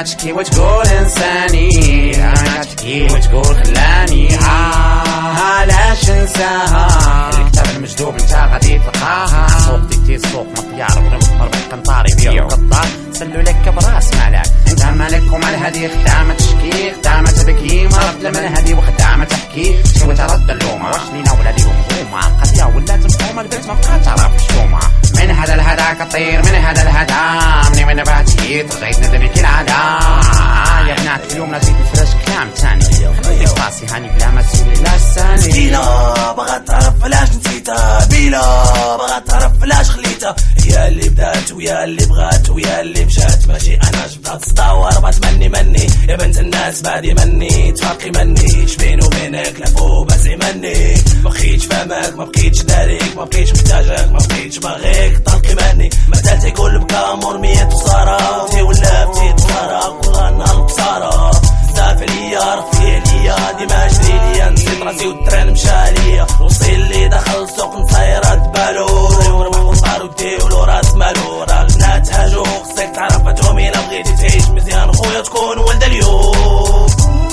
تشكي وتقول انساني، انا تشكي وتقول خلاني علاش ننساها. الكتاب المجدوب انت غادي تلقاها، سوق ديتي السوق مطيار ولا مربط كنطاري بيع وقطار سلو لك براس مالك. انت مالك ومال هادي خدامة تشكي خدامة تبكي مرض لمن هادي وخدامة تحكي شنو ترد اللومة واش لينا ولا ليهم هما القضية ولا مفهومة البنت مبقا تعرف الشومة. من هذا الهدا كطير من هذا الهدا من باتي ترجعي تندمي كي العادة. يا بنات اليوم نزيد نفرش كلام تاني خليك راسي هاني بلا ما تسولي لا الساني. مسكينة بغات تعرف علاش نسيتها، بيلا بغات تعرف علاش خليتها. هي اللي بدات ويا اللي بغات ويا اللي مشات، ماشي انا جبدات تطور بتمني مني. يا بنت الناس بادي مني تفرقي مني، شبينو بينك لفو بزعي مني. ما بقيتش فاهمك ما بقيتش داريك ما بقيتش محتاجك ما بقيتش باغيك طلقي مني. مثال تيقول بكا مرمية بصارة وتي ولا بتي بصارة كل نهار بصارة. دافع ليا رفي عليا ديما جري ليا نسيت راسي والتران مشى عليا. وصيل اللي دخل السوق نصير بالو وربح وصار وديولو راس مالو. راه البنات هاجو خصك تعرف اتومي الا بغيتي تعيش مزيان خويا تكون ولد اليوم.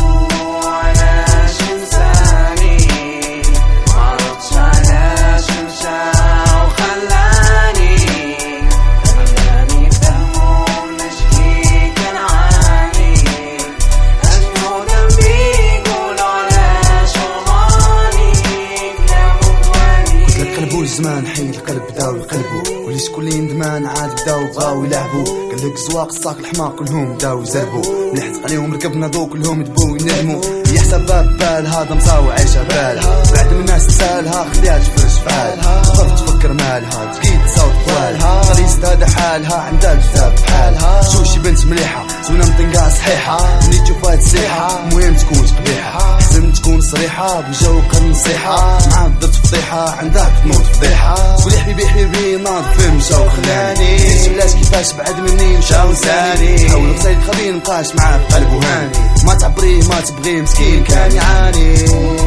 زمان حين القلب بداو يقلبوا ولي شكون اللي ندمان عاد بداو بغاو يلعبوا. قال لك زواق الساق الحماق كلهم بداو يزربوا، ملي حزق عليهم ركبنا ضو كلهم دبوا يندموا. هي حسابها ببال هذا مصاوع عيشها بالها، بعد من الناس تسالها خليها تفرج فعالها. خفت تفكر مالها تقيد تصوت قوالها، غريزت هذا حالها عندها الكتاب بحالها. شوشي بنت مليحة زوينة مطنقة صحيحة، ملي تشوفها تسيحة المهم تكون قبيحة. حزن تكون صريحة بجوق النصيحة، معاك درت فضيحة عندك تنوض فضيحة. قولي حبيبي ناض فين مشى وخلاني، علاش كيفاش بعد مني مشى ونساني. حاول بصيد خبين مبقاش معاه في قلبه هاني، ما تعبريه ما تبغيه مسكين كان يعاني.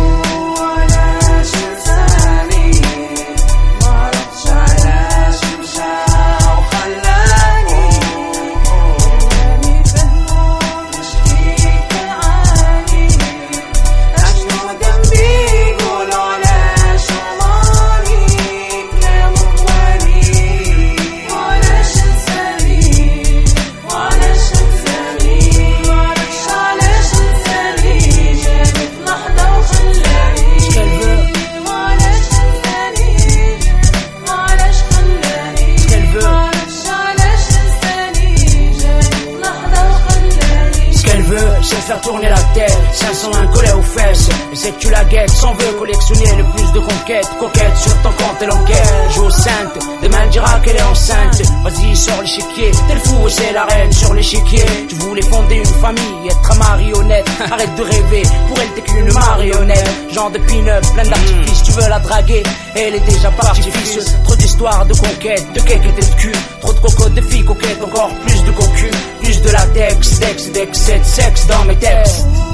Faire tourner la tête, 501 collés aux fesses. Je sais que tu la guettes, s'en veut collectionner le plus de conquêtes. Coquette sur ton compte et l'enquête. Joue sainte, demain elle dira qu'elle est enceinte. Vas-y sors l'échiquier, t'es le fou et c'est la reine sur l'échiquier. Tu voulais fonder une famille, être marionnette. Arrête de rêver, pour elle t'es qu'une marionnette. Genre de pin-up, plein d'artifices, tu veux la draguer, elle est déjà partie fils. Trop d'histoires de conquête, de cake et de cul. Trop de cocottes, de filles coquettes, encore plus de cocu. Plus de latex, sexe dans mes textes.